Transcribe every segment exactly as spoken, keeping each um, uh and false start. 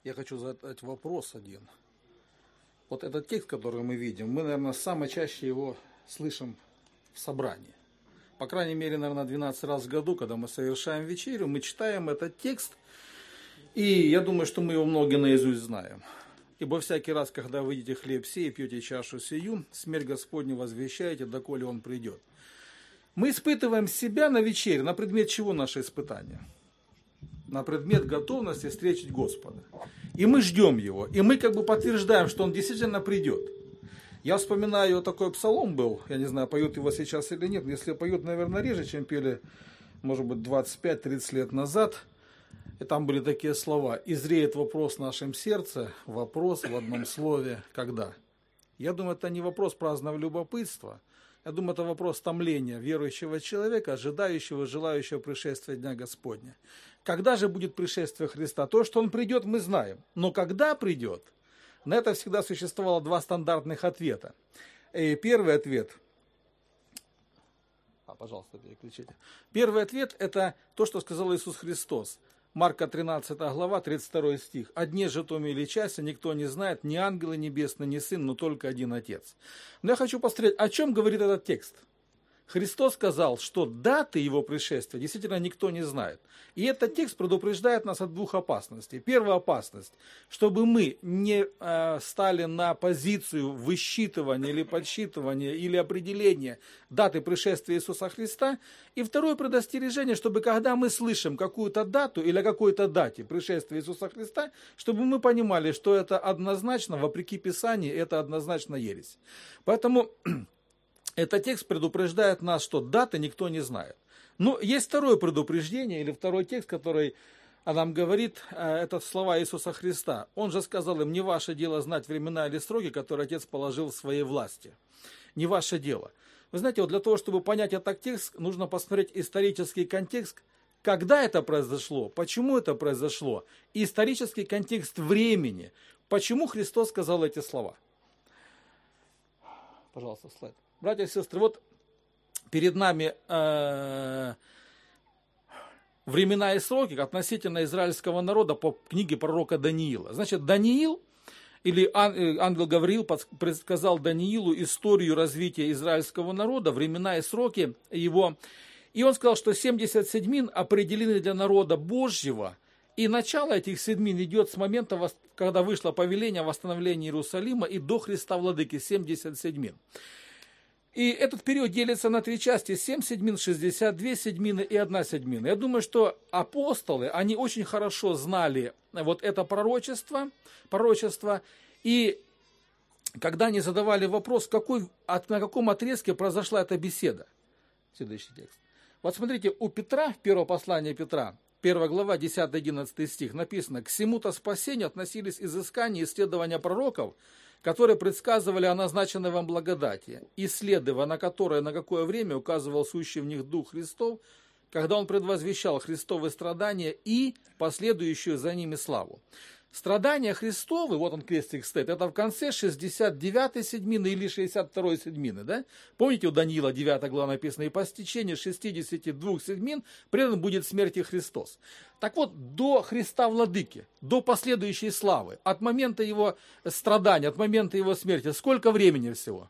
Я хочу задать вопрос один. Вот этот текст, который мы видим, мы, наверное, самое чаще его слышим в собрании. По крайней мере, наверное, двенадцать раз в году, когда мы совершаем вечерю, мы читаем этот текст, и я думаю, что мы его многие наизусть знаем. Ибо всякий раз, когда вы едите хлеб сей и пьете чашу сию, смерть Господню возвещаете, доколе Он придет. Мы испытываем себя на вечере, на предмет чего наше испытание? На предмет готовности встретить Господа. И мы ждем Его, и мы как бы подтверждаем, что Он действительно придет. Я вспоминаю, такой псалом был, я не знаю, поют его сейчас или нет, если поют, наверное, реже, чем пели, может быть, двадцать пять тридцать лет назад. И там были такие слова: «И зреет вопрос в нашем сердце, вопрос в одном слове, когда». Я думаю, это не вопрос праздного любопытства, я думаю, это вопрос томления верующего человека, ожидающего, желающего пришествия Дня Господня. Когда же будет пришествие Христа? То, что Он придет, мы знаем. Но когда придет? На это всегда существовало два стандартных ответа. И первый ответ... А, пожалуйста, переключите. Первый ответ – это то, что сказал Иисус Христос. Марка тринадцатая глава, тридцать второй стих. «О дне же том или часе никто не знает, ни ангелы небесные, ни сын, но только один Отец». Но я хочу посмотреть, о чем говорит этот текст. Христос сказал, что даты Его пришествия действительно никто не знает. И этот текст предупреждает нас от двух опасностей. Первая опасность, чтобы мы не э, стали на позицию высчитывания или подсчитывания или определения даты пришествия Иисуса Христа. И второе предостережение, чтобы когда мы слышим какую-то дату или о какой-то дате пришествия Иисуса Христа, чтобы мы понимали, что это однозначно, вопреки Писанию, это однозначно ересь. Поэтому... Этот текст предупреждает нас, что даты никто не знает. Но есть второе предупреждение, или второй текст, который нам говорит, это слова Иисуса Христа. Он же сказал им: «Не ваше дело знать времена или сроки, которые Отец положил в своей власти». Не ваше дело. Вы знаете, вот для того, чтобы понять этот текст, нужно посмотреть исторический контекст, когда это произошло, почему это произошло, и исторический контекст времени, почему Христос сказал эти слова. Пожалуйста, слайд. Братья и сестры, вот перед нами э, времена и сроки относительно израильского народа по книге пророка Даниила. Значит, Даниил, или ангел Гавриил предсказал Даниилу историю развития израильского народа, времена и сроки его. И он сказал, что семьдесят седьмин определены для народа Божьего. И начало этих седьмин идет с момента, когда вышло повеление о восстановлении Иерусалима, и до Христа Владыки, семьдесят седьмин. И этот период делится на три части: семь седьмин, шестьдесят две седьмины и одна седьмина. Я думаю, что апостолы, они очень хорошо знали вот это пророчество, пророчество. И когда они задавали вопрос, какой, на каком отрезке произошла эта беседа. Следующий текст. Вот смотрите, у Петра, первое послание Петра, первая глава, десятый-одиннадцатый стих, написано: «К сему-то спасению относились изыскания и исследования пророков, которые предсказывали о назначенной вам благодати, исследуя на которое на какое время указывал сущий в них Дух Христов, когда Он предвозвещал Христовы страдания и последующую за ними славу». Страдания Христовы, вот он крестик стоит, это в конце шестьдесят девятой седьмины или шестьдесят второй седьмины, да? Помните, у Даниила девятая глава написано: «И по стечении шестидесяти двух седьмин предан будет смерти Христос». Так вот, до Христа Владыки, до последующей славы, от момента Его страдания, от момента Его смерти, сколько времени всего?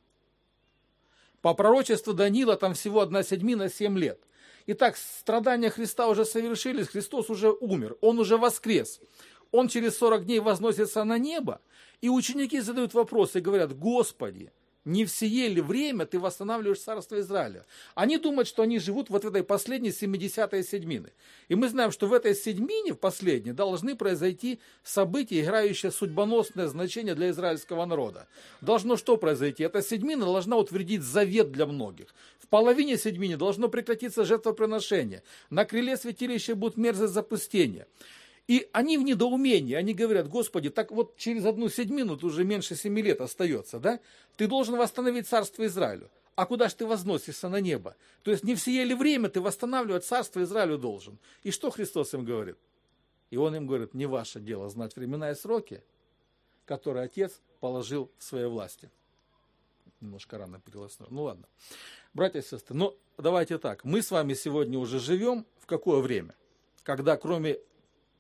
По пророчеству Даниила там всего одна седьмина, семь лет. Итак, страдания Христа уже совершились, Христос уже умер, Он уже воскрес. Он через сорок дней возносится на небо, и ученики задают вопросы и говорят: «Господи, не в сие ли время Ты восстанавливаешь царство Израиля?» Они думают, что они живут вот в этой последней семидесятой седьмины. И мы знаем, что в этой седьмине, в последней, должны произойти события, играющие судьбоносное значение для израильского народа. Должно что произойти? Эта седьмина должна утвердить завет для многих. В половине седьмины должно прекратиться жертвоприношение. На крыле святилища будет мерзость запустения. И они в недоумении, они говорят: «Господи, так вот через одну седьмину, тут уже меньше семи лет остается, да? Ты должен восстановить царство Израилю. А куда ж ты возносишься на небо? То есть не в сие ли время ты восстанавливать царство Израилю должен?» И что Христос им говорит? И Он им говорит: «Не ваше дело знать времена и сроки, которые Отец положил в своей власти». Немножко рано перелез. Ну ладно. Братья и сестры, ну давайте так. Мы с вами сегодня уже живем в какое время? Когда кроме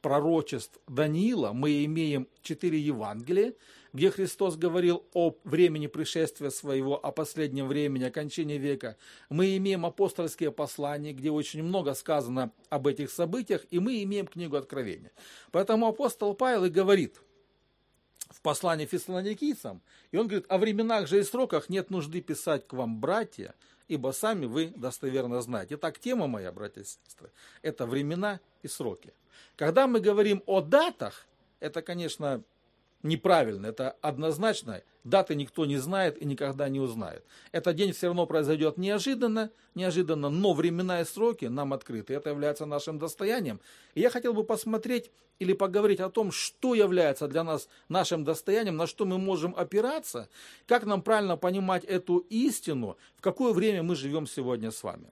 пророчеств Даниила мы имеем четыре Евангелия, где Христос говорил о времени пришествия своего, о последнем времени, о кончине века. Мы имеем апостольские послания, где очень много сказано об этих событиях, и мы имеем книгу Откровения. Поэтому апостол Павел и говорит в послании фессалоникийцам, и он говорит: о временах же и сроках нет нужды писать к вам, братья, ибо сами вы достоверно знаете. Итак, тема моя, братья и сестры, это времена и сроки. Когда мы говорим о датах, это, конечно, неправильно, это однозначно, даты никто не знает и никогда не узнает. Этот день все равно произойдет неожиданно, неожиданно, но времена и сроки нам открыты, это является нашим достоянием. И я хотел бы посмотреть или поговорить о том, что является для нас нашим достоянием, на что мы можем опираться, как нам правильно понимать эту истину, в какое время мы живем сегодня с вами.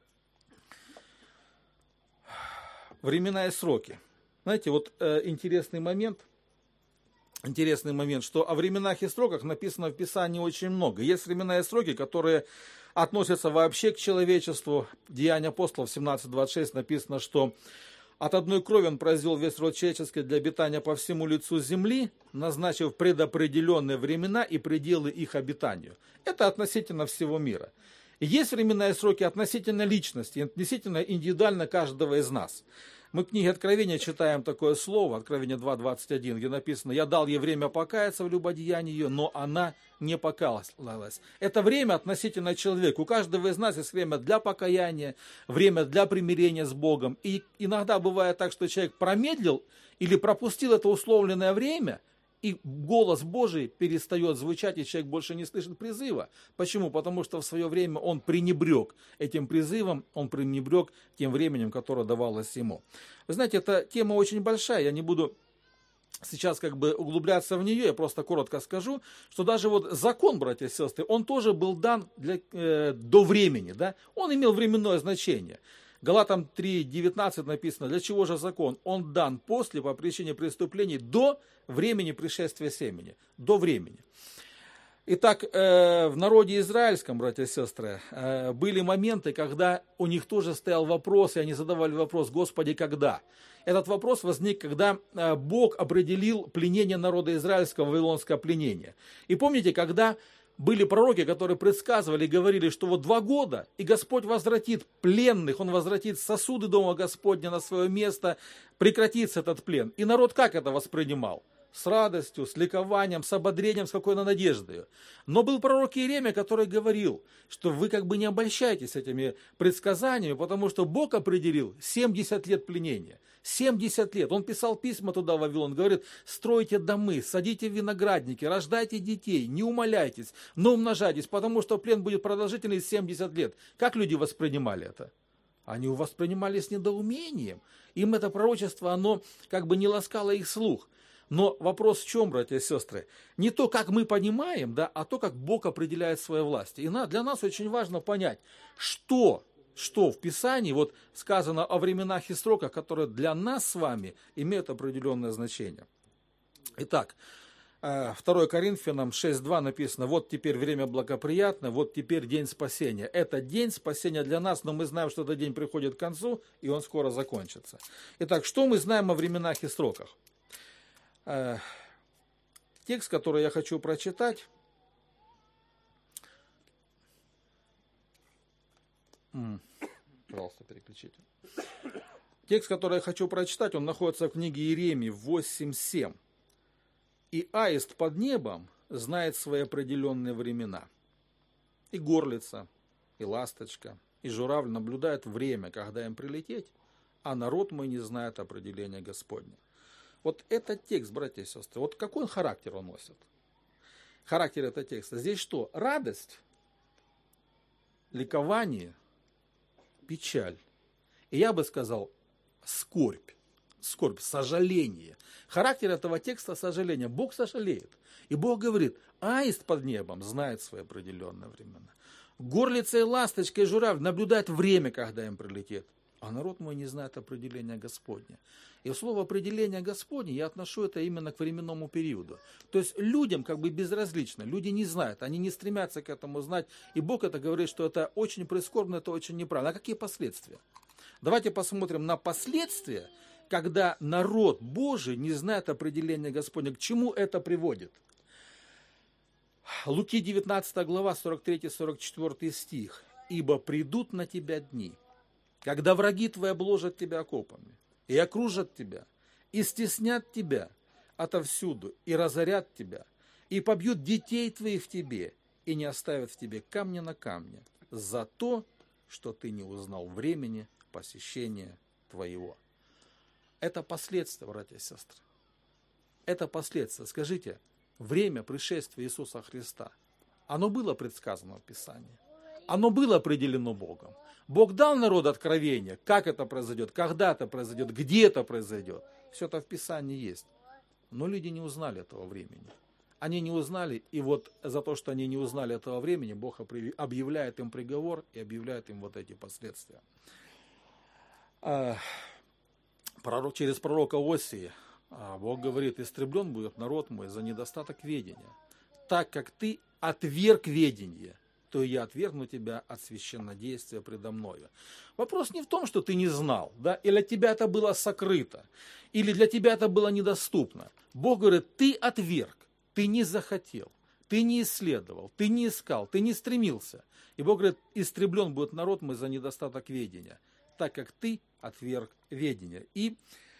Времена и сроки. Знаете, вот э, интересный момент, интересный момент, что о временах и сроках написано в Писании очень много. Есть времена и сроки, которые относятся вообще к человечеству. Деяния апостолов семнадцать двадцать шесть написано, что от одной крови он произвел весь род человеческий для обитания по всему лицу земли, назначив предопределенные времена и пределы их обитанию. Это относительно всего мира. И есть времена и сроки относительно личности, относительно индивидуально каждого из нас. Мы в книге Откровения читаем такое слово, Откровение два двадцать один, где написано: «Я дал ей время покаяться в любодеянии ее, но она не покаялась». Это время относительно человека. У каждого из нас есть время для покаяния, время для примирения с Богом. И иногда бывает так, что человек промедлил или пропустил это условленное время, и голос Божий перестает звучать, и человек больше не слышит призыва. Почему? Потому что в свое время он пренебрег этим призывом, он пренебрег тем временем, которое давалось ему. Вы знаете, эта тема очень большая, я не буду сейчас как бы углубляться в нее, я просто коротко скажу, что даже вот закон, братья и сестры, он тоже был дан для, э, до времени, да? Он имел временное значение. Галатам три девятнадцать написано: для чего же закон? Он дан после, по причине преступлений, до времени пришествия семени. До времени. Итак, в народе израильском, братья и сестры, были моменты, когда у них тоже стоял вопрос, и они задавали вопрос: Господи, когда? Этот вопрос возник, когда Бог определил пленение народа израильского, вавилонское пленение. И помните, когда были пророки, которые предсказывали и говорили, что вот два года, и Господь возвратит пленных, Он возвратит сосуды дома Господня на свое место, прекратится этот плен. И народ как это воспринимал? С радостью, с ликованием, с ободрением, с какой-то надеждой. Но был пророк Иеремия, который говорил, что вы как бы не обольщайтесь этими предсказаниями, потому что Бог определил семьдесят лет пленения. семьдесят лет. Он писал письма туда, в Вавилон, говорит: стройте домы, садите виноградники, рождайте детей, не умоляйтесь, но умножайтесь, потому что плен будет продолжительный семьдесят лет. Как люди воспринимали это? Они воспринимали с недоумением. Им это пророчество, оно как бы не ласкало их слух. Но вопрос в чем, братья и сестры? Не то, как мы понимаем, да, а то, как Бог определяет свою власть. И для нас очень важно понять, что, что в Писании вот сказано о временах и сроках, которые для нас с вами имеют определенное значение. Итак, второе Коринфянам шесть два написано: вот теперь время благоприятное, вот теперь день спасения. Это день спасения для нас, но мы знаем, что этот день приходит к концу, и он скоро закончится. Итак, что мы знаем о временах и сроках? Текст, который я хочу прочитать, пожалуйста, переключите. Текст, который я хочу прочитать, он находится в книге Иеремии восемь семь. «И аист под небом знает свои определенные времена. И горлица, и ласточка, и журавль наблюдают время, когда им прилететь, а народ мой не знает определения Господня». Вот этот текст, братья и сестры, вот какой характер он носит? Характер этого текста. Здесь что? Радость, ликование, печаль. И я бы сказал, скорбь. Скорбь, сожаление. Характер этого текста — сожаление. Бог сожалеет. И Бог говорит: аист под небом знает свои определенные времена. Горлица и ласточка и журавль наблюдают время, когда им прилетит. А народ мой не знает определения Господня. И слово определение Господне я отношу это именно к временному периоду. То есть людям как бы безразлично, люди не знают, они не стремятся к этому знать. И Бог это говорит, что это очень прискорбно, это очень неправильно. А какие последствия? Давайте посмотрим на последствия, когда народ Божий не знает определения Господня. К чему это приводит? Луки девятнадцатая глава, сорок третий сорок четвёртый стих. «Ибо придут на тебя дни, когда враги твои обложат тебя окопами, и окружат тебя, и стеснят тебя отовсюду, и разорят тебя, и побьют детей твоих в тебе, и не оставят в тебе камня на камне, за то, что ты не узнал времени посещения твоего». Это последствия, братья и сестры. Это последствия. Скажите, время пришествия Иисуса Христа, оно было предсказано в Писании. Оно было определено Богом. Бог дал народу откровение, как это произойдет, когда это произойдет, где это произойдет. Все это в Писании есть. Но люди не узнали этого времени. Они не узнали, и вот за то, что они не узнали этого времени, Бог объявляет им приговор и объявляет им вот эти последствия. Пророк, через пророка Осии Бог говорит: истреблен будет народ мой за недостаток ведения. Так как ты отверг ведение, то я отвергну тебя от священнодействия предо мною. Вопрос не в том, что ты не знал, да, или для тебя это было сокрыто, или для тебя это было недоступно. Бог говорит: ты отверг, ты не захотел, ты не исследовал, ты не искал, ты не стремился. И Бог говорит: истреблен будет народ мой за недостаток ведения, так как ты отверг ведение. И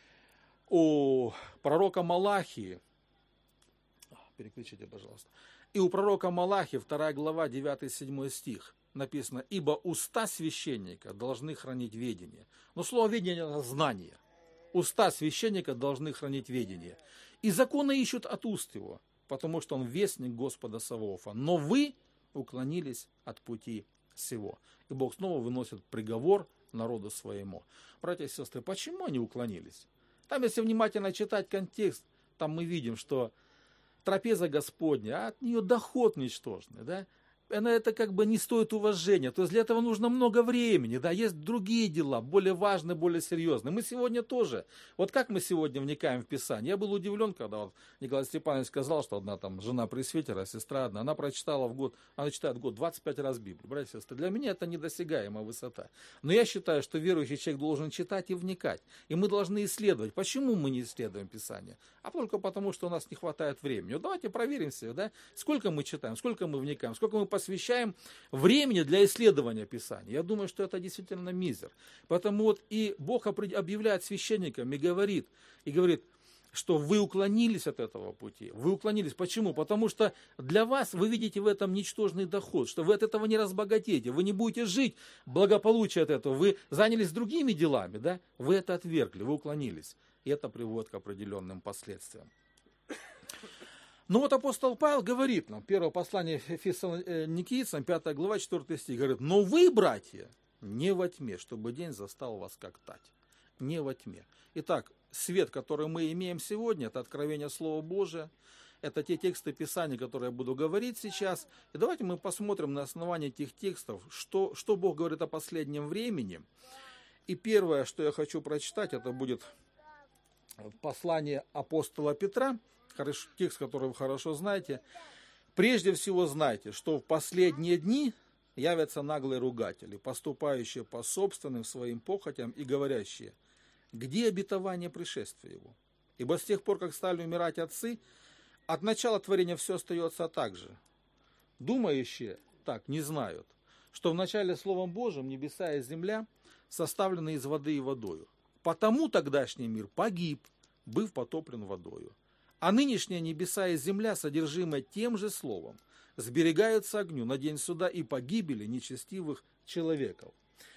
у пророка Малахии, переключите, пожалуйста, и у пророка Малахии, вторая глава, девятый-седьмой стих, написано: «Ибо уста священника должны хранить ведение». Но слово «ведение» – это знание. Уста священника должны хранить ведение. «И законы ищут от уст его, потому что он вестник Господа Саваофа. Но вы уклонились от пути сего». И Бог снова выносит приговор народу своему. Братья и сестры, почему они уклонились? Там, если внимательно читать контекст, там мы видим, что трапеза Господня, а от нее доход ничтожный, да? Она это как бы не стоит уважения. То есть для этого нужно много времени, да, есть другие дела, более важные, более серьезные. Мы сегодня тоже, вот как мы сегодня вникаем в Писание. Я был удивлен, когда вот Николай Степанович сказал, что одна там жена пресвитера, сестра одна, она прочитала в год, она читает в год двадцать пять раз Библию. Братья и сестры, для меня это недосягаемая высота. Но я считаю, что верующий человек должен читать и вникать. И мы должны исследовать. Почему мы не исследуем Писание? А только потому, что у нас не хватает времени. Вот давайте проверим себя, да, сколько мы читаем, сколько мы вникаем, сколько мы посвящаем времени для исследования Писания. Я думаю, что это действительно мизер. Поэтому вот и Бог объявляет священникам и говорит, и говорит, что вы уклонились от этого пути. Вы уклонились. Почему? Потому что для вас, вы видите в этом ничтожный доход, что вы от этого не разбогатеете, вы не будете жить благополучие от этого, вы занялись другими делами, да? Вы это отвергли, вы уклонились. И это приводит к определенным последствиям. Но вот апостол Павел говорит нам, первое послание Фессалоникийцам, пятая глава, четвёртый стих, говорит: «Но вы, братья, не во тьме, чтобы день застал вас как тать». Не во тьме. Итак, свет, который мы имеем сегодня, это откровение Слова Божия, это те тексты Писания, которые я буду говорить сейчас. И давайте мы посмотрим на основании этих текстов, что, что Бог говорит о последнем времени. И первое, что я хочу прочитать, это будет послание апостола Петра, текст, который вы хорошо знаете. «Прежде всего знайте, что в последние дни явятся наглые ругатели, поступающие по собственным своим похотям и говорящие: где обетование пришествия его? Ибо с тех пор, как стали умирать отцы, от начала творения все остается так же. Думающие так не знают, что в начале Словом Божьим небеса и земля составлены из воды и водою. Потому тогдашний мир погиб, быв потоплен водою. А нынешние небеса и земля, содержимые тем же словом, сберегаются огню на день суда и погибели нечестивых человеков.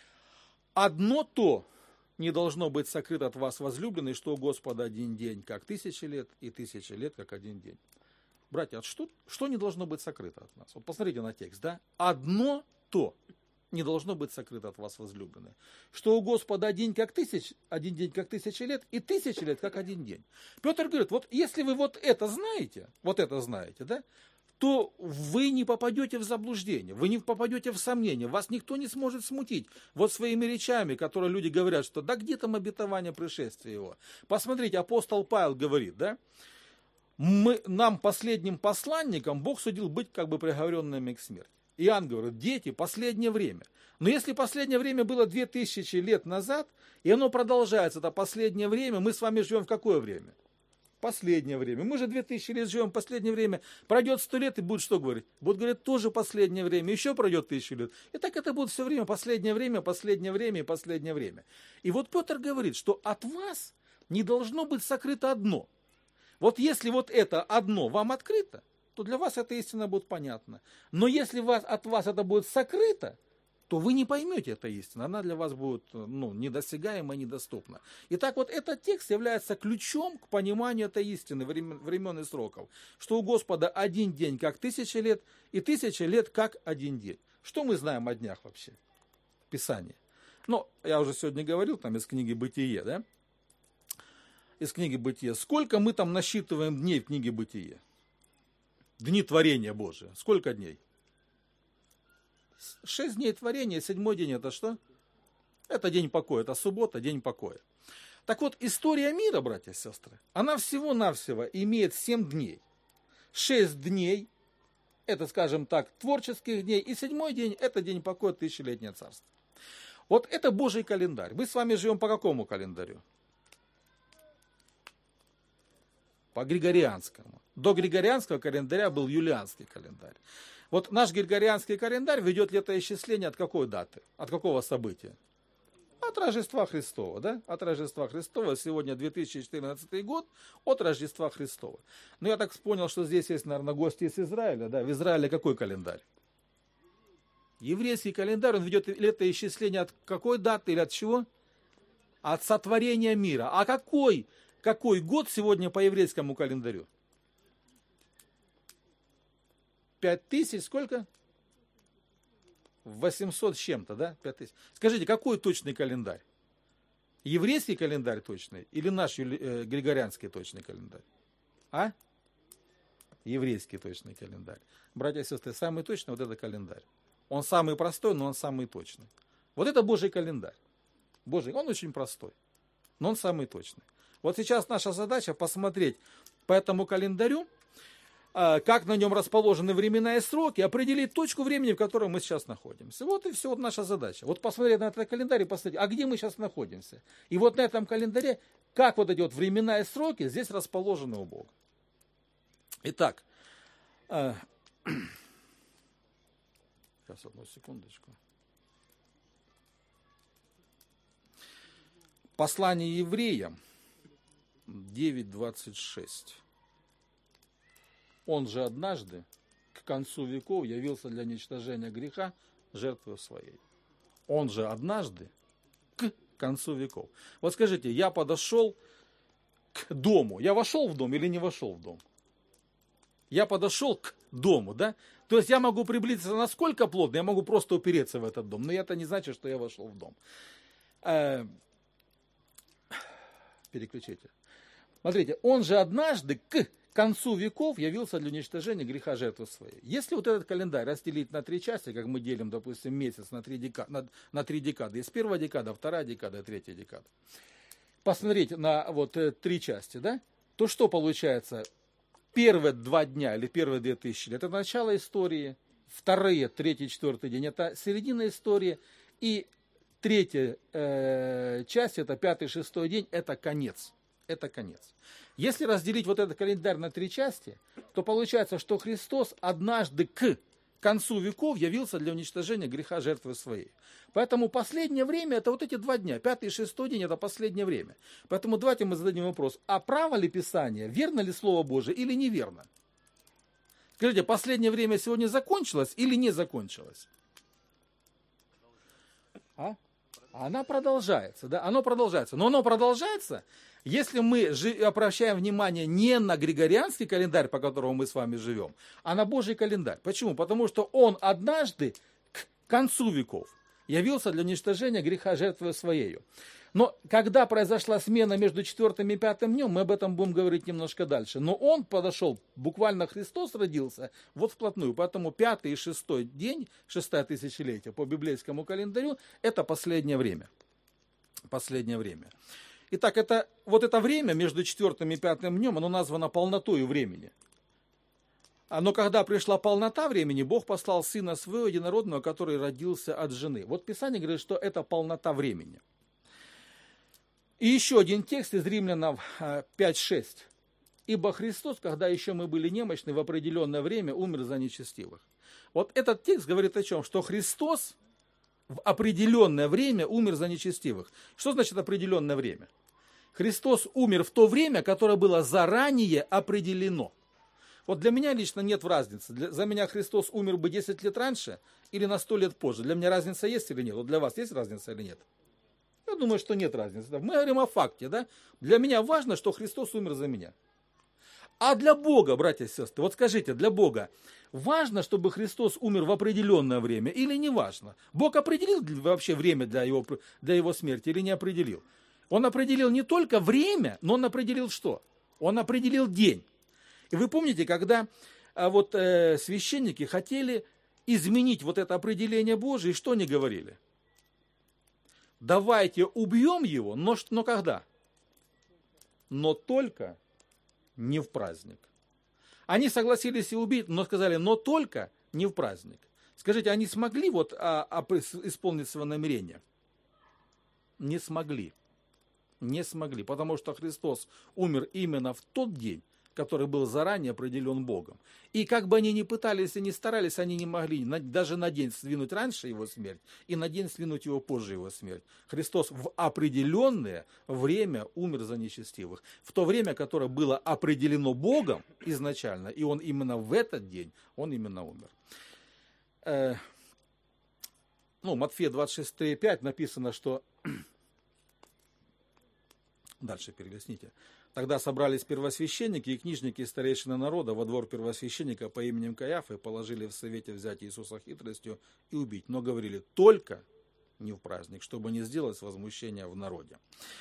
Одно то не должно быть сокрыто от вас, возлюбленные, что у Господа один день, как тысячи лет, и тысячи лет, как один день». Братья, а что, что не должно быть сокрыто от нас? Вот посмотрите на текст, да? Одно то не должно быть сокрыто от вас, возлюбленные, что у Господа один, как тысяч, один день, как тысячи лет, и тысячи лет, как один день. Петр говорит, вот если вы вот это знаете, вот это знаете, да, то вы не попадете в заблуждение, вы не попадете в сомнение, вас никто не сможет смутить вот своими речами, которые люди говорят, что да где там обетование пришествия его. Посмотрите, апостол Павел говорит, да, мы, нам, последним посланникам, Бог судил быть как бы приговоренными к смерти. Иоанн говорит, дети, последнее время. Но если последнее время было две тысячи лет назад, и оно продолжается, это последнее время, мы с вами живем в какое время? Последнее время. Мы же две тысячи лет живем в последнее время. Пройдет сто лет и будет что говорить? Будут говорить, тоже последнее время. Еще пройдет тысячу лет. И так это будет все время. Последнее время, последнее время и последнее время. И вот Петр говорит, что от вас не должно быть сокрыто одно. Вот если вот это одно вам открыто, то для вас эта истина будет понятна. Но если вас, от вас это будет сокрыто, то вы не поймете эту истину. Она для вас будет ну, недосягаема, недоступна. Итак, вот этот текст является ключом к пониманию этой истины времен, времен и сроков. Что у Господа один день как тысяча лет, и тысяча лет как один день. Что мы знаем о днях вообще? Писание. Ну, я уже сегодня говорил, там из книги «Бытие», да? Из книги «Бытие». Сколько мы там насчитываем дней в книге «Бытие»? Дни творения Божия. Сколько дней? Шесть дней творения, седьмой день это что? Это день покоя, это суббота, день покоя. Так вот, история мира, братья и сестры, она всего-навсего имеет семь дней. Шесть дней, это, скажем так, творческих дней, и седьмой день, это день покоя, тысячелетнее царство. Вот это Божий календарь. Мы с вами живем по какому календарю? По григорианскому. До григорианского календаря был юлианский календарь. Вот наш григорианский календарь ведет летоисчисление от какой даты? От какого события? От Рождества Христова, да? От Рождества Христова. Сегодня две тысячи четырнадцатый год, от Рождества Христова. Но я так понял, что здесь есть, наверное, гости из Израиля, да? В Израиле какой календарь? Еврейский календарь, он ведет летоисчисление от какой даты или от чего? От сотворения мира. А какой, какой год сегодня по еврейскому календарю? Пять тысяч, сколько? восемьсот с чем-то, да? Пять тысяч. Скажите, какой точный календарь? Еврейский календарь точный или наш э, григорианский точный календарь? А? Еврейский точный календарь. Братья и сестры, самый точный вот это календарь. Он самый простой, но он самый точный. Вот это Божий календарь. Божий, он очень простой, но он самый точный. Вот сейчас наша задача посмотреть по этому календарю, как на нем расположены времена и сроки, определить точку времени, в которой мы сейчас находимся. Вот и все, вот наша задача. Вот посмотреть на этот календарь и посмотреть, а где мы сейчас находимся. И вот на этом календаре, как вот эти вот времена и сроки здесь расположены у Бога. Итак, э, сейчас одну секундочку. Послание евреям девять двадцать шесть. Он же однажды к концу веков явился для уничтожения греха жертвой своей. Он же однажды к концу веков. Вот скажите, я подошел к дому. Я вошел в дом или не вошел в дом? Я подошел к дому, да? То есть я могу приблизиться насколько плотно, я могу просто упереться в этот дом. Но это не значит, что я вошел в дом. Э, переключите. Смотрите, он же однажды к к концу веков явился для уничтожения греха жертвы своей. Если вот этот календарь разделить на три части, как мы делим, допустим, месяц на три декады, на, на три декады, есть первая декада, вторая декада, третья декада, посмотреть на вот три части, да, то что получается? Первые два дня или первые две тысячи лет – это начало истории, вторые, третий, четвертый день – это середина истории, и третья э, часть – это пятый, шестой день – это конец. Это конец. Если разделить вот этот календарь на три части, то получается, что Христос однажды к концу веков явился для уничтожения греха жертвы своей. Поэтому последнее время это вот эти два дня. Пятый и шестой день это последнее время. Поэтому давайте мы зададим вопрос, а право ли Писание, верно ли Слово Божие или неверно? Скажите, последнее время сегодня закончилось или не закончилось? А? Она продолжается, да? Оно продолжается. Но оно продолжается, если мы обращаем внимание не на григорианский календарь, по которому мы с вами живем, а на Божий календарь. Почему? Потому что он однажды к концу веков явился для уничтожения греха жертвой своею. Но когда произошла смена между четвертым и пятым днем, мы об этом будем говорить немножко дальше. Но он подошел, буквально Христос родился, вот вплотную. Поэтому пятый и шестой день, шестое тысячелетие по библейскому календарю, это последнее время. Последнее время. Итак, это, вот это время между четвертым и пятым днем, оно названо полнотою времени. Но когда пришла полнота времени, Бог послал Сына Своего Единородного, который родился от жены. Вот Писание говорит, что это полнота времени. И еще один текст из Римлянам пять шесть. «Ибо Христос, когда еще мы были немощны, в определенное время умер за нечестивых». Вот этот текст говорит о чем? Что Христос в определенное время умер за нечестивых. Что значит определенное время? Христос умер в то время, которое было заранее определено. Вот для меня лично нет разницы. Для, за меня Христос умер бы десять лет раньше или на сто лет позже. Для меня разница есть или нет? Вот для вас есть разница или нет? Я думаю, что нет разницы. Мы говорим о факте, да? Для меня важно, что Христос умер за меня. А для Бога, братья и сестры, вот скажите, для Бога важно, чтобы Христос умер в определенное время или не важно? Бог определил вообще время для его, для его смерти или не определил? Он определил не только время, но он определил что? Он определил день. И вы помните, когда а, вот, э, священники хотели изменить вот это определение Божие, что они говорили? Давайте убьем его, но, но когда? Но только не в праздник. Они согласились и убить, но сказали, но только не в праздник. Скажите, они смогли вот, а, а, исполнить свое намерение? Не смогли. Не смогли, потому что Христос умер именно в тот день, который был заранее определен Богом. И как бы они ни пытались и ни старались, они не могли даже на день сдвинуть раньше его смерть и на день сдвинуть его позже его смерть. Христос в определенное время умер за нечестивых. В то время, которое было определено Богом изначально, и он именно в этот день, он именно умер. Э, ну, Матфея двадцать шесть пять написано, что... Дальше перелистните. Тогда собрались первосвященники и книжники и старейшины народа во двор первосвященника по имени Каяфа и положили в совете взять Иисуса хитростью и убить. Но говорили, только не в праздник, чтобы не сделать возмущения в народе.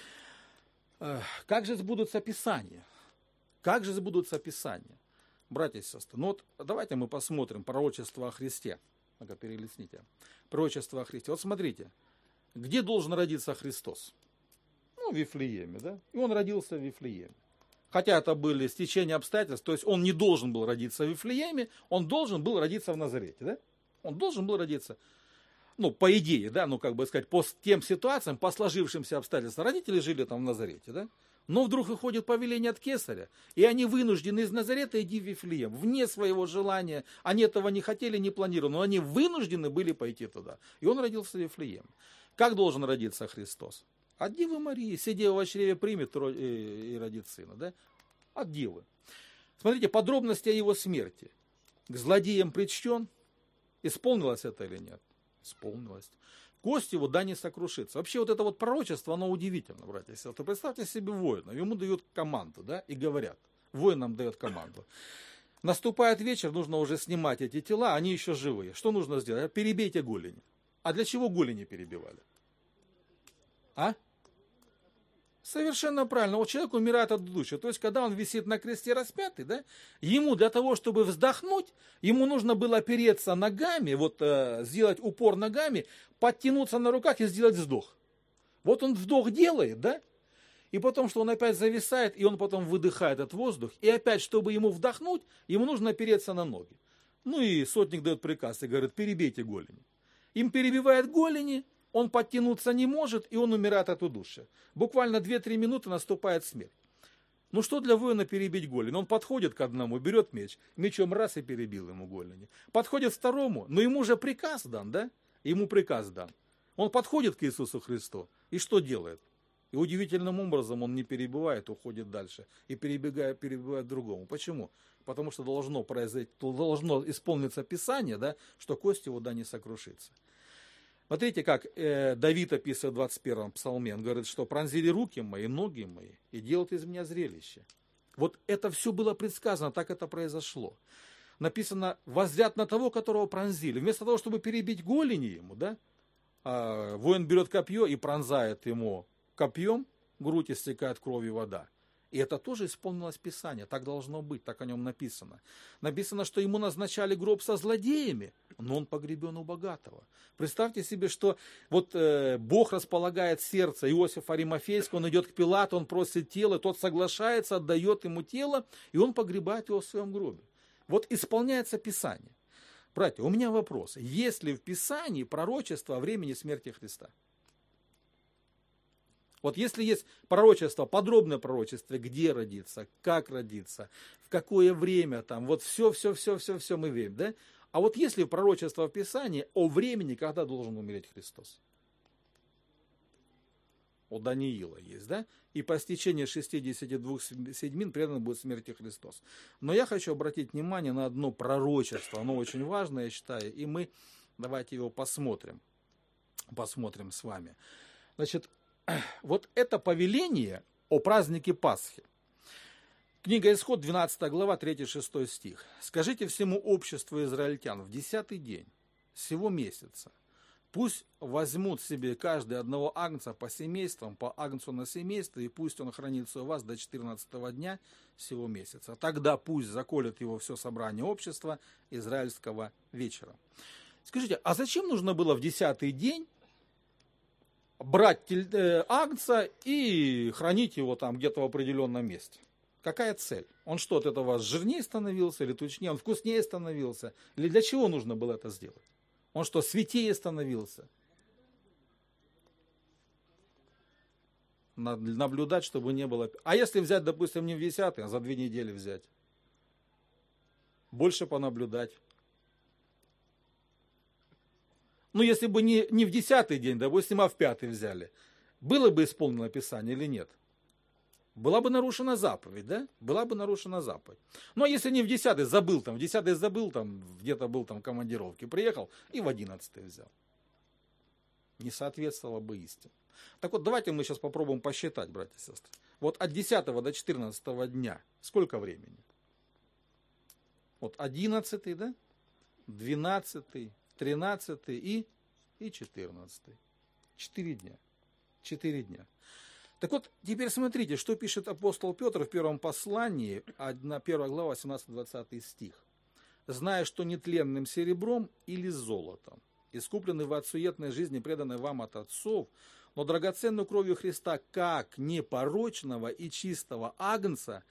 Как же сбудутся Писания? Как же сбудутся Писания? Братья и сестры, ну вот давайте мы посмотрим пророчество о Христе. Ну-ка, перелистните. Пророчество о Христе. Вот смотрите, где должен родиться Христос? В Вифлееме, да? И он родился в Вифлееме. Хотя это были стечения обстоятельств, то есть он не должен был родиться в Вифлееме, он должен был родиться в Назарете, да? Он должен был родиться, ну, по идее, да, ну, как бы сказать, по тем ситуациям, по сложившимся обстоятельствам. Родители жили там в Назарете, да? Но вдруг выходит повеление от кесаря, и они вынуждены из Назарета идти в Вифлеем, вне своего желания. Они этого не хотели, не планировали, но они вынуждены были пойти туда. И он родился в Вифлееме. Как должен родиться Христос? От Девы Марии, все дева во чреве примет и родит сына, да? От Девы. Смотрите, подробности о его смерти. К злодеям причтен. Исполнилось это или нет? Исполнилось. Кость его да не сокрушится. Вообще вот это вот пророчество, оно удивительно, братья и сестры. Представьте себе воина, ему дают команду, да, и говорят. Воинам дает команду. Наступает вечер, нужно уже снимать эти тела, они еще живые. Что нужно сделать? Перебейте голени. А для чего голени перебивали? А? Совершенно правильно. Вот человек умирает от души. То есть, когда он висит на кресте распятый, да, ему для того, чтобы вздохнуть, ему нужно было опереться ногами, вот э, сделать упор ногами, подтянуться на руках и сделать вздох. Вот он вдох делает, да, и потом, что он опять зависает, и он потом выдыхает этот воздух, и опять, чтобы ему вдохнуть, ему нужно опереться на ноги. Ну и сотник дает приказ и говорит, перебейте голени. Им перебивают голени, он подтянуться не может, и он умирает от удушья. Буквально две-три минуты наступает смерть. Ну что для воина перебить голень? Он подходит к одному, берет меч, мечом раз и перебил ему голени. Подходит к второму, но ему же приказ дан, да? Ему приказ дан. Он подходит к Иисусу Христу, и что делает? И удивительным образом он не перебивает, уходит дальше, и перебегает, перебивает другому. Почему? Потому что должно произойти, должно исполниться Писание, да, что кость его да не сокрушится. Смотрите, как э, Давид описывает в двадцать первом псалме. Он говорит, что пронзили руки мои, ноги мои, и делают из меня зрелище. Вот это все было предсказано, так это произошло. Написано, воззрят на того, которого пронзили. Вместо того, чтобы перебить голени ему, да, э, воин берет копье и пронзает ему копьем, грудь истекает кровью вода. И это тоже исполнилось Писание, так должно быть, так о нем написано. Написано, что ему назначали гроб со злодеями, но он погребен у богатого. Представьте себе, что вот э, Бог располагает сердце Иосифа Аримафейского, он идет к Пилату, он просит тело, тот соглашается, отдает ему тело, и он погребает его в своем гробе. Вот исполняется Писание. Братья, у меня вопрос. Есть ли в Писании пророчество о времени смерти Христа? Вот если есть пророчество, подробное пророчество, где родиться, как родиться, в какое время там, вот все, все, все, все, все мы верим, да? А вот если пророчество в Писании о времени, когда должен умереть Христос? У Даниила есть, да? И по стечении шестидесяти двух седьмин предан будет смерти Христос. Но я хочу обратить внимание на одно пророчество. Оно очень важное, я считаю, и мы давайте его посмотрим. Посмотрим с вами. Значит, вот это повеление о празднике Пасхи. Книга Исход, двенадцатая глава, третий-шестой стих. «Скажите всему обществу израильтян в десятый день сего месяца, пусть возьмут себе каждый одного агнца по семействам, по агнцу на семейство, и пусть он хранится у вас до четырнадцатого дня сего месяца. Тогда пусть заколет его все собрание общества израильского вечера». Скажите, а зачем нужно было в десятый день брать агнца и хранить его там где-то в определенном месте? Какая цель? Он что, от этого жирнее становился или тучнее? Он вкуснее становился? Или для чего нужно было это сделать? Он что, святее становился? Наблюдать, чтобы не было... А если взять, допустим, не в десятый, а за две недели взять? Больше понаблюдать. Ну, если бы не, не в десятый день, допустим, а в пятый взяли, было бы исполнено Писание или нет? Была бы нарушена заповедь, да? Была бы нарушена заповедь. Ну, а если не в десятый, забыл там, в десятый забыл, там, где-то был там в командировке, приехал и в одиннадцатый взял. Не соответствовало бы истине. Так вот, давайте мы сейчас попробуем посчитать, братья и сестры. Вот от десятого до четырнадцатого дня сколько времени? Вот одиннадцатый, да? двенадцатый, тринадцатый и, и четырнадцатый. Четыре дня. Четыре дня. Так вот, теперь смотрите, что пишет апостол Петр в первом послании, первая глава, семнадцатый-двадцатый стих. «Зная, что нетленным серебром или золотом, искуплены вы от суетной жизни, преданной вам от отцов, но драгоценную кровью Христа, как непорочного и чистого агнца,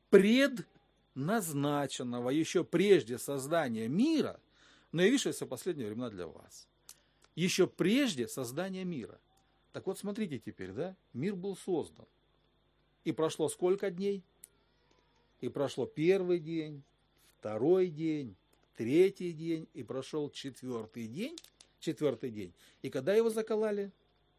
предназначенного еще прежде создания мира, но явившегося в последние времена для вас». Еще прежде создания мира. Так вот, смотрите теперь, да, мир был создан. И прошло сколько дней? И прошло первый день, второй день, третий день, и прошел четвертый день, четвертый день. И когда его закололи?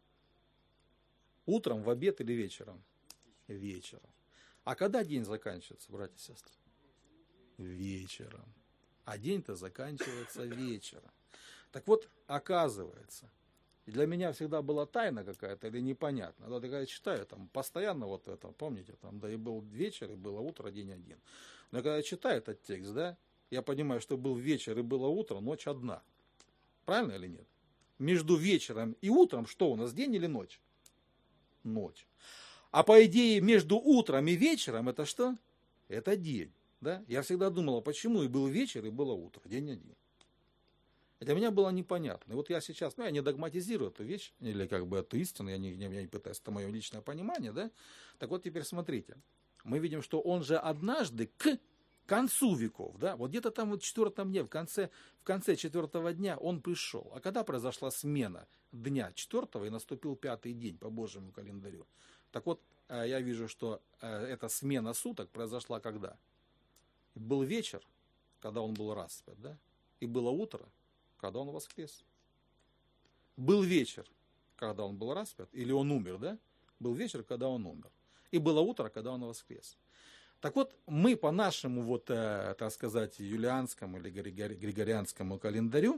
Утром, в обед или вечером? Вечером. А когда день заканчивается, братья и сестры? Вечером. А день-то заканчивается вечером. Так вот, оказывается, и для меня всегда была тайна какая-то или непонятно. Да, когда я читаю, там постоянно вот это, помните, там, да и был вечер, и было утро, день один. Но когда я читаю этот текст, да, я понимаю, что был вечер и было утро, ночь одна. Правильно или нет? Между вечером и утром что у нас, день или ночь? Ночь. А по идее, между утром и вечером это что? Это день. Да? Я всегда думал, почему и был вечер, и было утро, день один. Для меня было непонятно. И вот я сейчас, ну, я не догматизирую эту вещь, или как бы эту истину, я не, я не пытаюсь, это мое личное понимание, да. Так вот теперь смотрите, мы видим, что он же однажды к концу веков, да, вот где-то там вот в четвертом дне, в конце, в конце четвертого дня он пришел. А когда произошла смена дня четвертого и наступил пятый день по Божьему календарю? Так вот, я вижу, что эта смена суток произошла когда? Был вечер, когда он был распят, да, и было утро, когда он воскрес. Был вечер, когда он был распят, или он умер, да? Был вечер, когда он умер. И было утро, когда он воскрес. Так вот, мы по нашему, вот, э, так сказать, юлианскому или григорианскому календарю,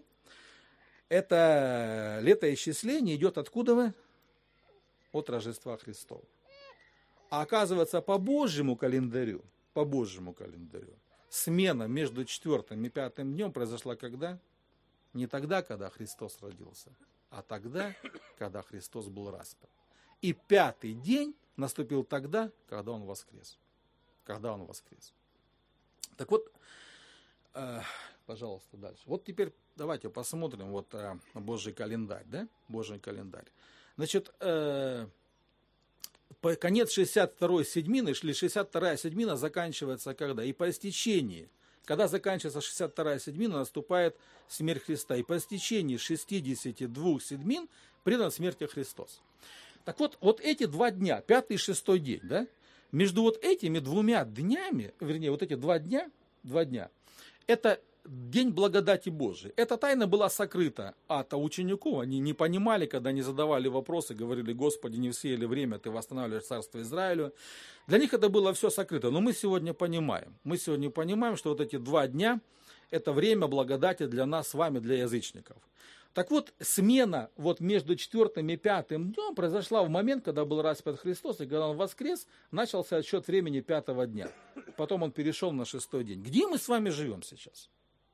это летоисчисление идет откуда? От Рождества Христова. А оказывается, по Божьему календарю, по Божьему календарю, смена между четвертым и пятым днем произошла когда? Не тогда, когда Христос родился, а тогда, когда Христос был распят. И пятый день наступил тогда, когда он воскрес. Когда он воскрес. Так вот, э, пожалуйста, дальше. Вот теперь давайте посмотрим вот э, Божий календарь, да? Божий календарь. Значит, э, по, конец шестьдесят второй седьмины, или шестьдесят вторая седьмина заканчивается когда? И по истечении Когда заканчивается шестьдесят вторая седьмина, наступает смерть Христа. И по истечении шестидесяти двух седьмин предан смерти Христос. Так вот, вот эти два дня, пятый и шестой день, да, между вот этими двумя днями, вернее, вот эти два дня, два дня, это день благодати Божией. Эта тайна была сокрыта от учеников. Они не понимали, когда они задавали вопросы, говорили: Господи, не все ли время Ты восстанавливаешь царство Израилю. Для них это было все сокрыто. Но мы сегодня понимаем. Мы сегодня понимаем, что вот эти два дня – это время благодати для нас с вами, для язычников. Так вот, смена вот между четвертым и пятым днем произошла в момент, когда был распят Христос, и когда Он воскрес, начался отсчет времени пятого дня. Потом Он перешел на шестой день. Где мы с вами живем сейчас?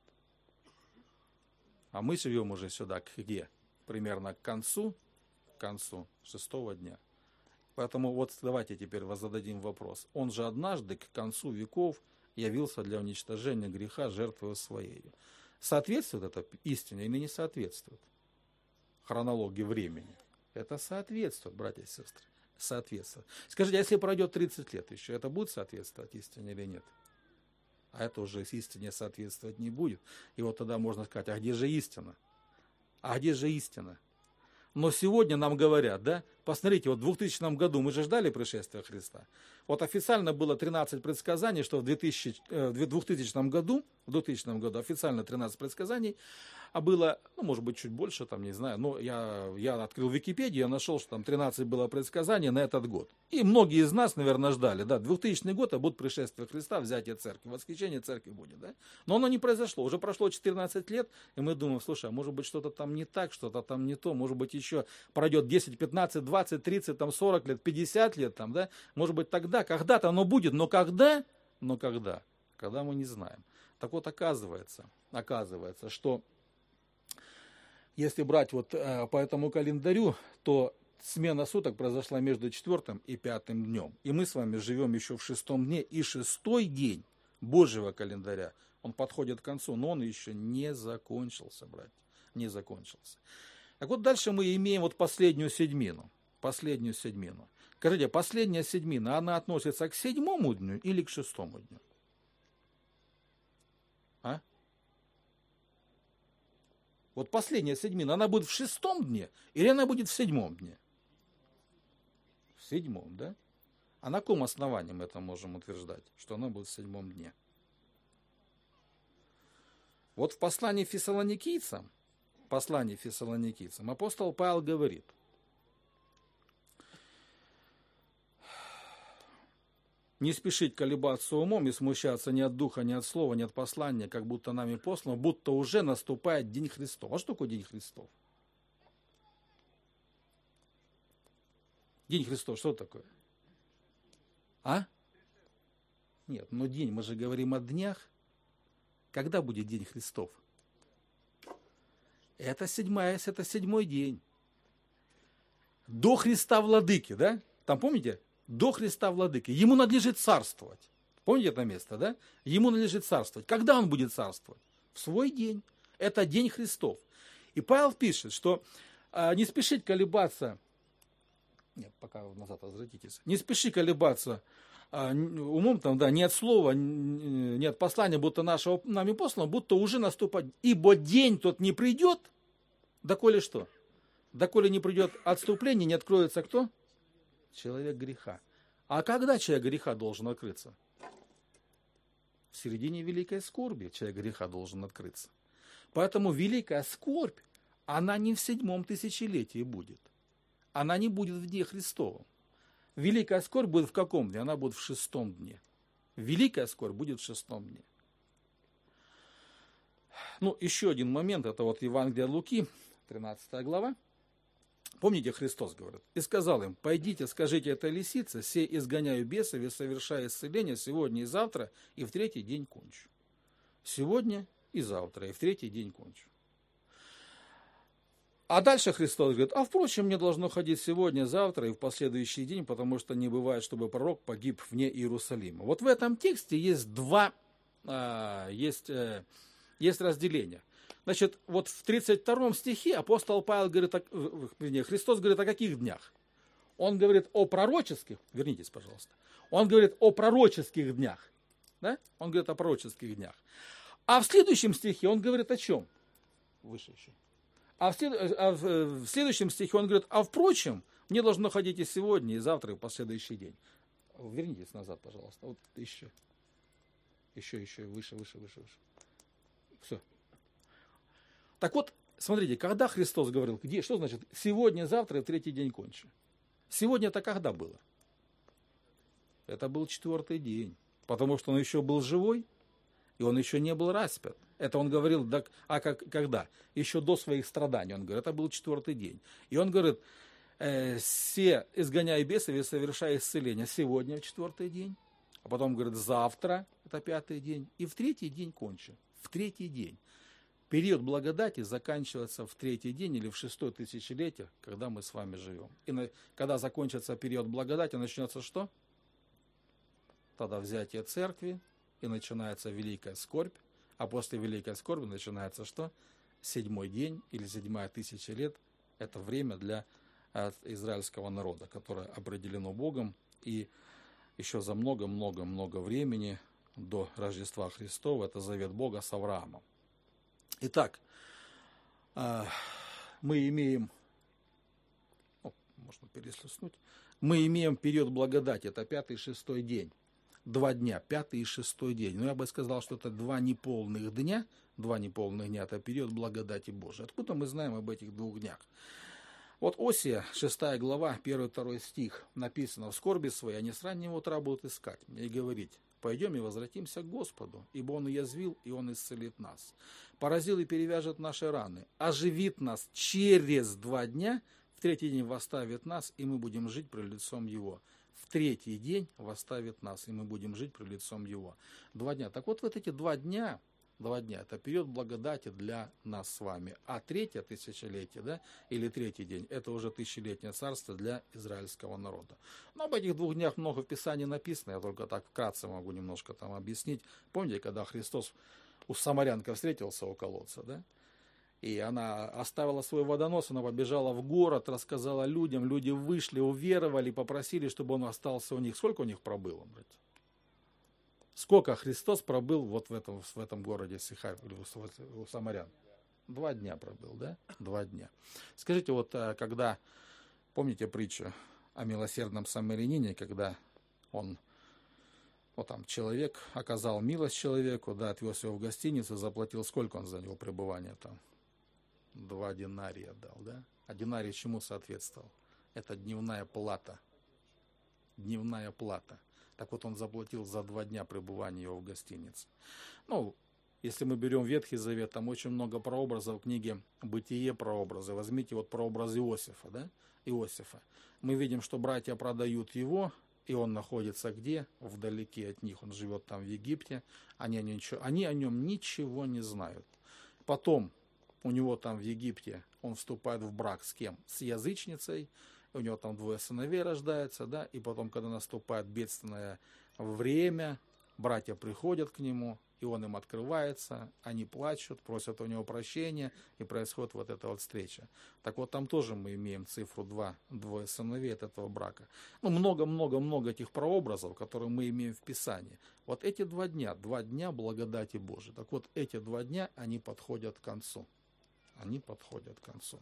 А мы живем уже сюда, где? Примерно к концу, к концу шестого дня. Поэтому вот давайте теперь зададим вопрос. Он же однажды к концу веков явился для уничтожения греха жертвою своей. Соответствует это истине или не соответствует? Хронологии времени. Это соответствует, братья и сестры. Соответствует. Скажите, а если пройдет тридцать лет еще, это будет соответствовать истине или нет? А это уже истине соответствовать не будет. И вот тогда можно сказать: а где же истина? А где же истина? Но сегодня нам говорят, да, посмотрите, вот в двухтысячном году мы же ждали пришествия Христа. Вот официально было тринадцать предсказаний, что в двухтысячном году, в двухтысячном году официально тринадцать предсказаний, а было, ну, может быть, чуть больше, там, не знаю, но я, я открыл Википедию, я нашел, что там тринадцать было предсказаний на этот год. И многие из нас, наверное, ждали, да, двухтысячный год, а будет пришествие Христа, взятие церкви, восхищение церкви будет, да. Но оно не произошло, уже прошло четырнадцать лет, и мы думаем: слушай, а может быть, что-то там не так, что-то там не то, может быть, еще пройдет десять, пятнадцать, двадцать, тридцать, там, сорок лет, пятьдесят лет, там, да, может быть, тогда, когда-то оно будет, но когда, но когда, когда мы не знаем. Так вот, оказывается, оказывается, что если брать вот э, по этому календарю, то смена суток произошла между четвертым и пятым днем. И мы с вами живем еще в шестом дне. И шестой день Божьего календаря, он подходит к концу, но он еще не закончился, братья, не закончился. Так вот, дальше мы имеем вот последнюю седьмину. Последнюю седьмину. Скажите, последняя седьмина, она относится к седьмому дню или к шестому дню? А? Вот последняя седьмина, она будет в шестом дне или она будет в седьмом дне? В седьмом, да? А на каком основании мы это можем утверждать, что она будет в седьмом дне? Вот в послании фессалоникийцам, в послании фессалоникийцам апостол Павел говорит: не спешить колебаться умом и смущаться ни от духа, ни от слова, ни от послания, как будто нами послано, будто уже наступает день Христов. А что такое день Христов? День Христов, что такое? А? Нет, но день, мы же говорим о днях. Когда будет день Христов? Это седьмая, это седьмой день. До Христа Владыки, да? Там помните? До Христа Владыки. Ему надлежит царствовать. Помните это место, да? Ему надлежит царствовать. Когда он будет царствовать? В свой день. Это день Христов. И Павел пишет, что а, не спешить колебаться. Нет, пока назад возвратитесь. Не спеши колебаться а, умом, там, да, не от слова, не от послания, будто нашего нами послано, будто уже наступать. Ибо день тот не придет, доколе что? Доколе не придет отступление, не откроется кто? Человек греха. А когда человек греха должен открыться? В середине великой скорби человек греха должен открыться. Поэтому великая скорбь, она не в седьмом тысячелетии будет. Она не будет в дне Христовом. Великая скорбь будет в каком дне? Она будет в шестом дне. Великая скорбь будет в шестом дне. Ну, еще один момент, это вот Евангелие от Луки, тринадцатая глава. Помните, Христос говорит: и сказал им: пойдите, скажите этой лисице, сей изгоняю бесов и совершаю исцеление сегодня и завтра, и в третий день кончу. Сегодня и завтра, и в третий день кончу. А дальше Христос говорит: а впрочем, мне должно ходить сегодня, завтра и в последующий день, потому что не бывает, чтобы пророк погиб вне Иерусалима. Вот в этом тексте есть два, есть, есть разделения. Значит, вот в тридцать втором стихе апостол Павел говорит, о, Христос говорит о каких днях? Он говорит о пророческих, вернитесь, пожалуйста, он говорит о пророческих днях. Да? Он говорит о пророческих днях. А в следующем стихе он говорит о чем? Выше еще. А в, след... а в следующем стихе он говорит, а впрочем, мне должно ходить и сегодня, и завтра, и в последующий день. Вернитесь назад, пожалуйста. Вот еще. Еще, еще, выше, выше, выше, выше. Все. Так вот, смотрите, когда Христос говорил, где, что значит сегодня, завтра и в третий день кончу? Сегодня это когда было? Это был четвертый день. Потому что он еще был живой, и он еще не был распят. Это он говорил, да, а как, когда? Еще до своих страданий. Он говорит, это был четвертый день. И он говорит, э, все изгоняя бесов и совершая исцеление. Сегодня четвертый день. А потом говорит, завтра, это пятый день. И в третий день кончу. В третий день. Период благодати заканчивается в третий день или в шестое тысячелетие, когда мы с вами живем. И на, когда закончится период благодати, начнется что? Тогда взятие церкви, и начинается великая скорбь. А после великой скорби начинается что? Седьмой день или седьмая тысяча лет. Это время для э, израильского народа, которое определено Богом. И еще за много-много-много времени до Рождества Христова это завет Бога с Авраамом. Итак, э, мы имеем, о, можно переслушнуть, мы имеем период благодати, это пятый и шестой день. Два дня, пятый и шестой день. Но я бы сказал, что это два неполных дня. Два неполных дня – это период благодати Божией. Откуда мы знаем об этих двух днях? Вот Осия, шестая глава, первый-второй стих, написано: «В скорби своей они с раннего утра будут искать меня и говорить: пойдем и возвратимся к Господу, ибо Он уязвил, и Он исцелит нас. Поразил и перевяжет наши раны, оживит нас через два дня, в третий день восставит нас, и мы будем жить пред лицом Его». В третий день восставит нас, и мы будем жить пред лицом Его. Два дня. Так вот, вот эти два дня, два дня, это период благодати для нас с вами. А третье тысячелетие, да, или третий день, это уже тысячелетнее царство для израильского народа. Но об этих двух днях много в Писании написано, я только так вкратце могу немножко там объяснить. Помните, когда Христос у самарянка встретился у колодца, да? И она оставила свой водонос, она побежала в город, рассказала людям, люди вышли, уверовали, попросили, чтобы он остался у них. Сколько у них пробыло, братья? Сколько Христос пробыл вот в этом, в этом городе Сихар, у самарян? Два дня пробыл, да? Два дня. Скажите, вот когда, помните притчу о милосердном самарянине, когда он, вот там человек оказал милость человеку, да, отвез его в гостиницу, заплатил, сколько он за него пребывания там? Два динария дал, да? А динарий чему соответствовал? Это дневная плата. Дневная плата. Так вот он заплатил за два дня пребывания его в гостинице. Ну, если мы берем Ветхий Завет, там очень много прообразов в книге «Бытие» прообразы. Возьмите вот прообраз Иосифа, да? Иосифа. Мы видим, что братья продают его, и он находится где? Вдалеке от них. Он живет там в Египте. Они о, ничего, они о нем ничего не знают. Потом у него там в Египте он вступает в брак с кем? С язычницей. У него там двое сыновей рождается, да, и потом, когда наступает бедственное время, братья приходят к нему, и он им открывается, они плачут, просят у него прощения, и происходит вот эта вот встреча. Так вот, там тоже мы имеем цифру два, двое сыновей от этого брака. Ну, много-много-много этих прообразов, которые мы имеем в Писании. Вот эти два дня, два дня благодати Божией. Так вот, эти два дня, они подходят к концу. Они подходят к концу.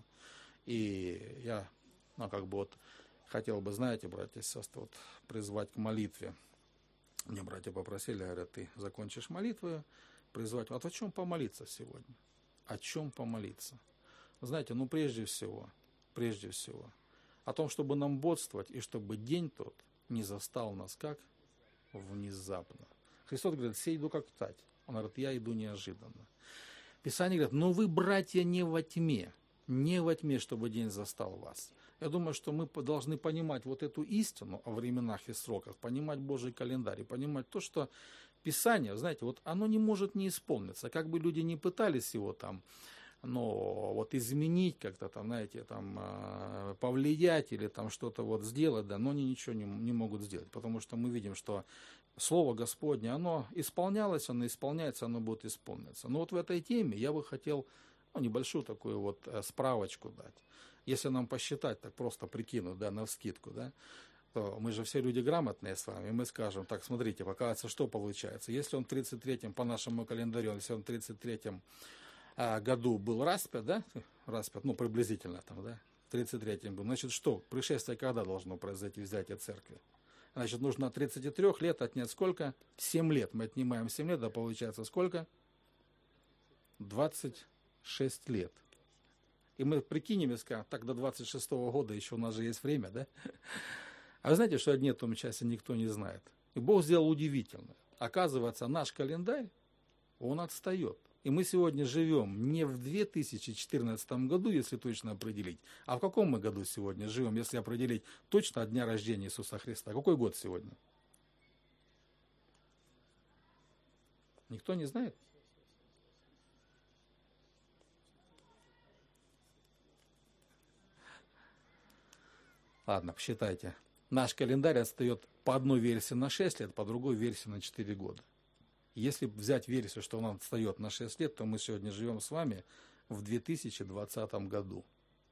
И я, ну, как бы вот, хотел бы, знаете, братья и сестры, вот, призвать к молитве. Мне братья попросили, говорят, ты закончишь молитву, призвать. Вот о чем помолиться сегодня? О чем помолиться? Знаете, ну, прежде всего, прежде всего, о том, чтобы нам бодствовать, и чтобы день тот не застал нас как? Внезапно. Христос говорит, сей иду как тать. Он говорит, я иду неожиданно. Писание говорит, но вы, братья, не во тьме, не во тьме, чтобы день застал вас. Я думаю, что мы должны понимать вот эту истину о временах и сроках, понимать Божий календарь и понимать то, что Писание, знаете, вот оно не может не исполниться. Как бы люди не пытались его там, но вот изменить как-то там, знаете, там повлиять или там что-то вот сделать, да, но они ничего не, не могут сделать, потому что мы видим, что Слово Господне, оно исполнялось, оно исполняется, оно будет исполняться. Но вот в этой теме я бы хотел, ну, небольшую такую вот справочку дать. Если нам посчитать, так просто прикинуть, да, навскидку, да, то мы же все люди грамотные с вами, и мы скажем, так, смотрите, оказывается, что получается. Если он в тридцать третьем, по нашему календарю, если он в тридцать третьем а, году был распят, да, распят, ну, приблизительно там, да, в тридцать третьем году, значит, что, пришествие когда должно произойти, взятие церкви? Значит, нужно от тридцати трёх лет отнять сколько? семь лет. Мы отнимаем семь лет, да получается сколько? двадцать шесть лет. И мы прикинем и скажем, так до двадцать шестого года еще у нас же есть время, да? А вы знаете, что о дневном часе никто не знает? И Бог сделал удивительное. Оказывается, наш календарь, он отстает. И мы сегодня живем не в две тысячи четырнадцатом году, если точно определить, а в каком мы году сегодня живем, если определить точно от дня рождения Иисуса Христа. Какой год сегодня? Никто не знает? Ладно, посчитайте. Наш календарь отстает по одной версии на шесть лет, по другой версии на четыре года. Если взять версию, что он отстает на шесть лет, то мы сегодня живем с вами в две тысячи двадцатом году.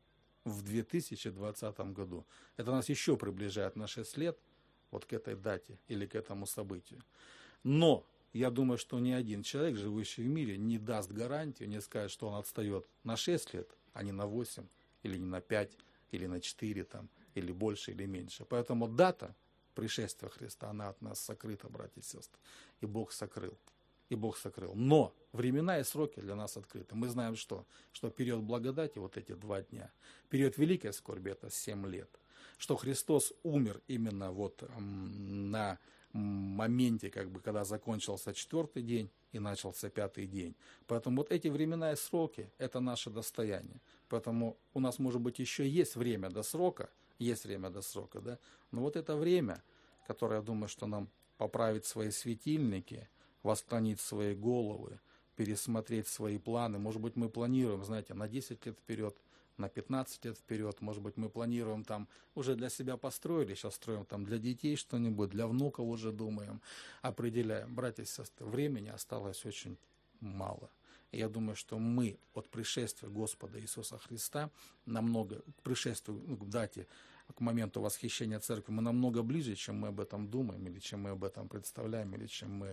В две тысячи двадцатом году. Это нас еще приближает на шесть лет вот к этой дате или к этому событию. Но я думаю, что ни один человек, живущий в мире, не даст гарантию, не скажет, что он отстает на шесть лет, а не на восемь, или не на пять, или на четыре, там, или больше, или меньше. Поэтому дата пришествия Христа, она от нас сокрыта, братья и сестры. И Бог сокрыл. И Бог сокрыл. Но времена и сроки для нас открыты. Мы знаем что? Что период благодати, вот эти два дня, период великой скорби, это семь лет. Что Христос умер именно вот м, на моменте, как бы, когда закончился четвертый день и начался пятый день. Поэтому вот эти времена и сроки, это наше достояние. Поэтому у нас, может быть, еще есть время до срока, есть время до срока, да? Но вот это время, которое, я думаю, что нам поправить свои светильники, восклонить свои головы, пересмотреть свои планы. Может быть, мы планируем, знаете, на десять лет вперед, на пятнадцать лет вперед. Может быть, мы планируем там, уже для себя построили, сейчас строим там для детей что-нибудь, для внуков уже думаем, определяем. Братья и сестры, времени осталось очень мало. И я думаю, что мы от пришествия Господа Иисуса Христа намного, к пришествию, ну, к дате, к моменту восхищения церкви, мы намного ближе, чем мы об этом думаем, или чем мы об этом представляем, или чем мы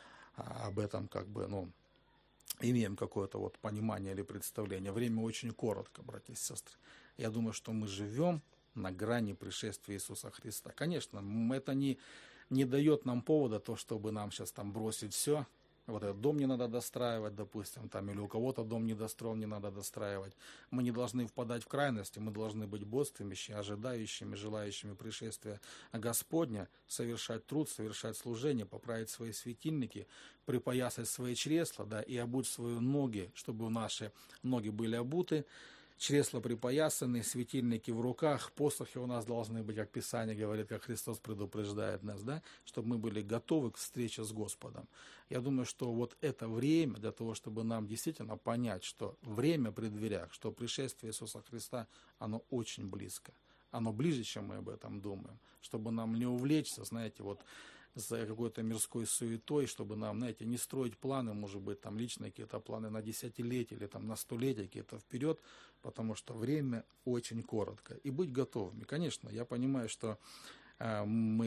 об этом как бы, ну, имеем какое-то вот понимание или представление. Время очень коротко, братья и сестры. Я думаю, что мы живем на грани пришествия Иисуса Христа. Конечно, это не, не дает нам повода, то, чтобы нам сейчас там бросить все. Вот этот дом не надо достраивать, допустим, там, или у кого-то дом недостроен, не надо достраивать. Мы не должны впадать в крайности, мы должны быть бодрствующими, ожидающими, желающими пришествия Господня, совершать труд, совершать служение, поправить свои светильники, припоясать свои чресла, да, и обуть свои ноги, чтобы наши ноги были обуты, чресла припоясаны, светильники в руках, посохи у нас должны быть, как Писание говорит, как Христос предупреждает нас, да, чтобы мы были готовы к встрече с Господом. Я думаю, что вот это время для того, чтобы нам действительно понять, что время при дверях, что пришествие Иисуса Христа, оно очень близко. Оно ближе, чем мы об этом думаем. Чтобы нам не увлечься, знаете, вот за какой-то мирской суетой, чтобы нам, знаете, не строить планы, может быть, там личные какие-то планы на десятилетия или там на столетия какие-то вперед, потому что время очень коротко. И быть готовыми. Конечно, я понимаю, что э, мы,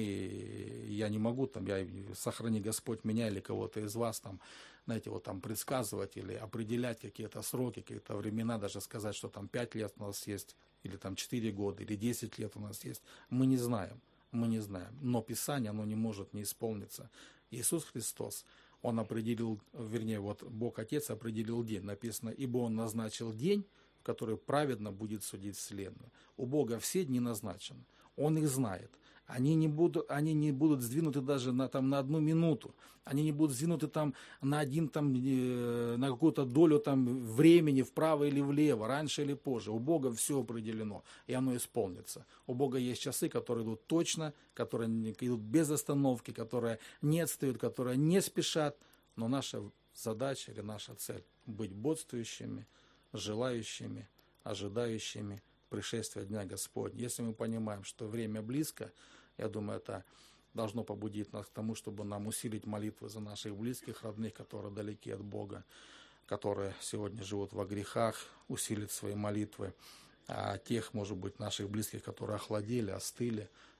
я не могу, там, я, сохрани Господь меня или кого-то из вас, там, знаете, вот там предсказывать или определять какие-то сроки, какие-то времена, даже сказать, что там пять лет у нас есть, или там четыре года, или десять лет у нас есть. Мы не знаем. Мы не знаем. Но Писание, оно не может не исполниться. Иисус Христос, Он определил, вернее, вот Бог Отец определил день. Написано, ибо Он назначил день, в который праведно будет судить вселенную. У Бога все дни назначены. Он их знает. Они не будут, они не будут сдвинуты даже на, там, на одну минуту. Они не будут сдвинуты там, на, один, там, э, на какую-то долю там, времени вправо или влево, раньше или позже. У Бога все определено, и оно исполнится. У Бога есть часы, которые идут точно, которые идут без остановки, которые не отстают, которые не спешат. Но наша задача или наша цель – быть бодрствующими, желающими, ожидающими пришествия Дня Господня. Если мы понимаем, что время близко, я думаю, это должно побудить нас к тому, чтобы нам усилить молитвы за наших близких, родных, которые далеки от Бога, которые сегодня живут во грехах, усилить свои молитвы. А тех, может быть, наших близких, которые охладели, остыли,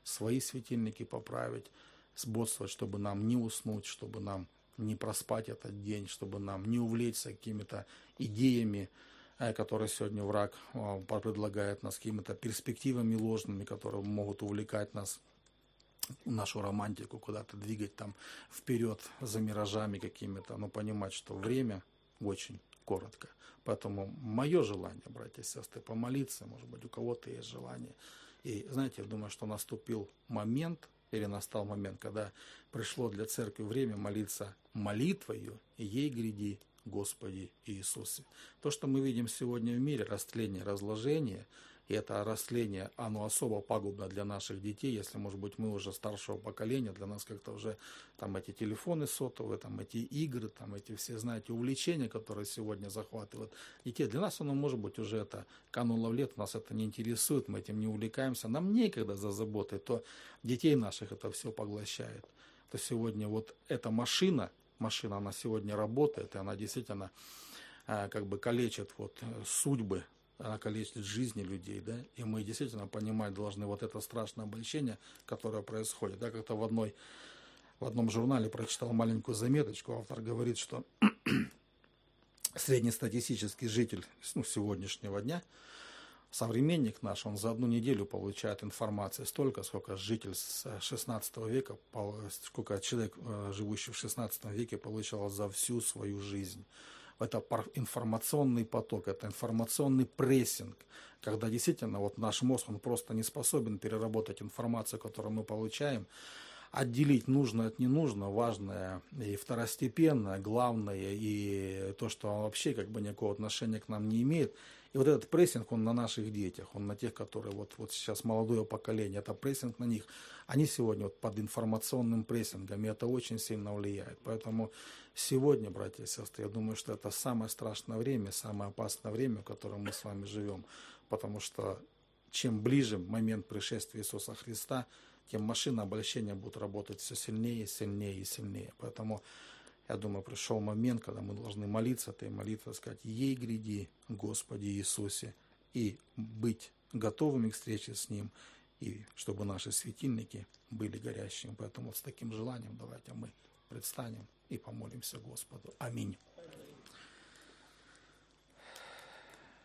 свои светильники поправить, сбодствовать, чтобы нам не уснуть, чтобы нам не проспать этот день, чтобы нам не увлечься какими-то идеями, которые сегодня враг предлагает нас, какими-то перспективами ложными, которые могут увлекать нас, нашу романтику, куда-то двигать там вперед за миражами какими-то, но понимать, что время очень коротко. Поэтому мое желание, братья и сестры, помолиться, может быть, у кого-то есть желание. И знаете, я думаю, что наступил момент, или настал момент, когда пришло для церкви время молиться молитвою, и ей гряди, Господи Иисусе. То, что мы видим сегодня в мире, растление, разложение, и это растление, оно особо пагубно для наших детей, если, может быть, мы уже старшего поколения, для нас как-то уже там эти телефоны сотовые, там эти игры, там эти все, знаете, увлечения, которые сегодня захватывают детей. Для нас оно, может быть, уже это кануло в лет, нас это не интересует, мы этим не увлекаемся, нам некогда за заботой, то детей наших это все поглощает. То сегодня вот эта машина, машина, она сегодня работает, и она действительно как бы калечит вот судьбы, она калечит жизни людей, да, и мы действительно понимать должны вот это страшное обольщение, которое происходит. Да, как-то в, одной, в одном журнале прочитал маленькую заметочку, автор говорит, что среднестатистический житель, ну, сегодняшнего дня, современник наш, он за одну неделю получает информации столько, сколько житель с шестнадцатого века, сколько человек, живущий в шестнадцатом веке, получал за всю свою жизнь. Это информационный поток, это информационный прессинг, когда действительно вот наш мозг, он просто не способен переработать информацию, которую мы получаем, отделить нужное от ненужного, важное и второстепенное, главное, и то, что вообще как бы никакого отношения к нам не имеет. И вот этот прессинг, он на наших детях, он на тех, которые вот, вот сейчас молодое поколение, это прессинг на них. Они сегодня вот под информационным прессингом, и это очень сильно влияет. Поэтому сегодня, братья и сестры, я думаю, что это самое страшное время, самое опасное время, в котором мы с вами живем. Потому что чем ближе момент пришествия Иисуса Христа, тем машины обольщения будут работать все сильнее, сильнее и сильнее. Поэтому, я думаю, пришел момент, когда мы должны молиться этой молитвой, сказать: «Ей гряди, Господи Иисусе», и быть готовыми к встрече с Ним, и чтобы наши светильники были горящими. Поэтому вот с таким желанием давайте мы предстанем и помолимся Господу. Аминь.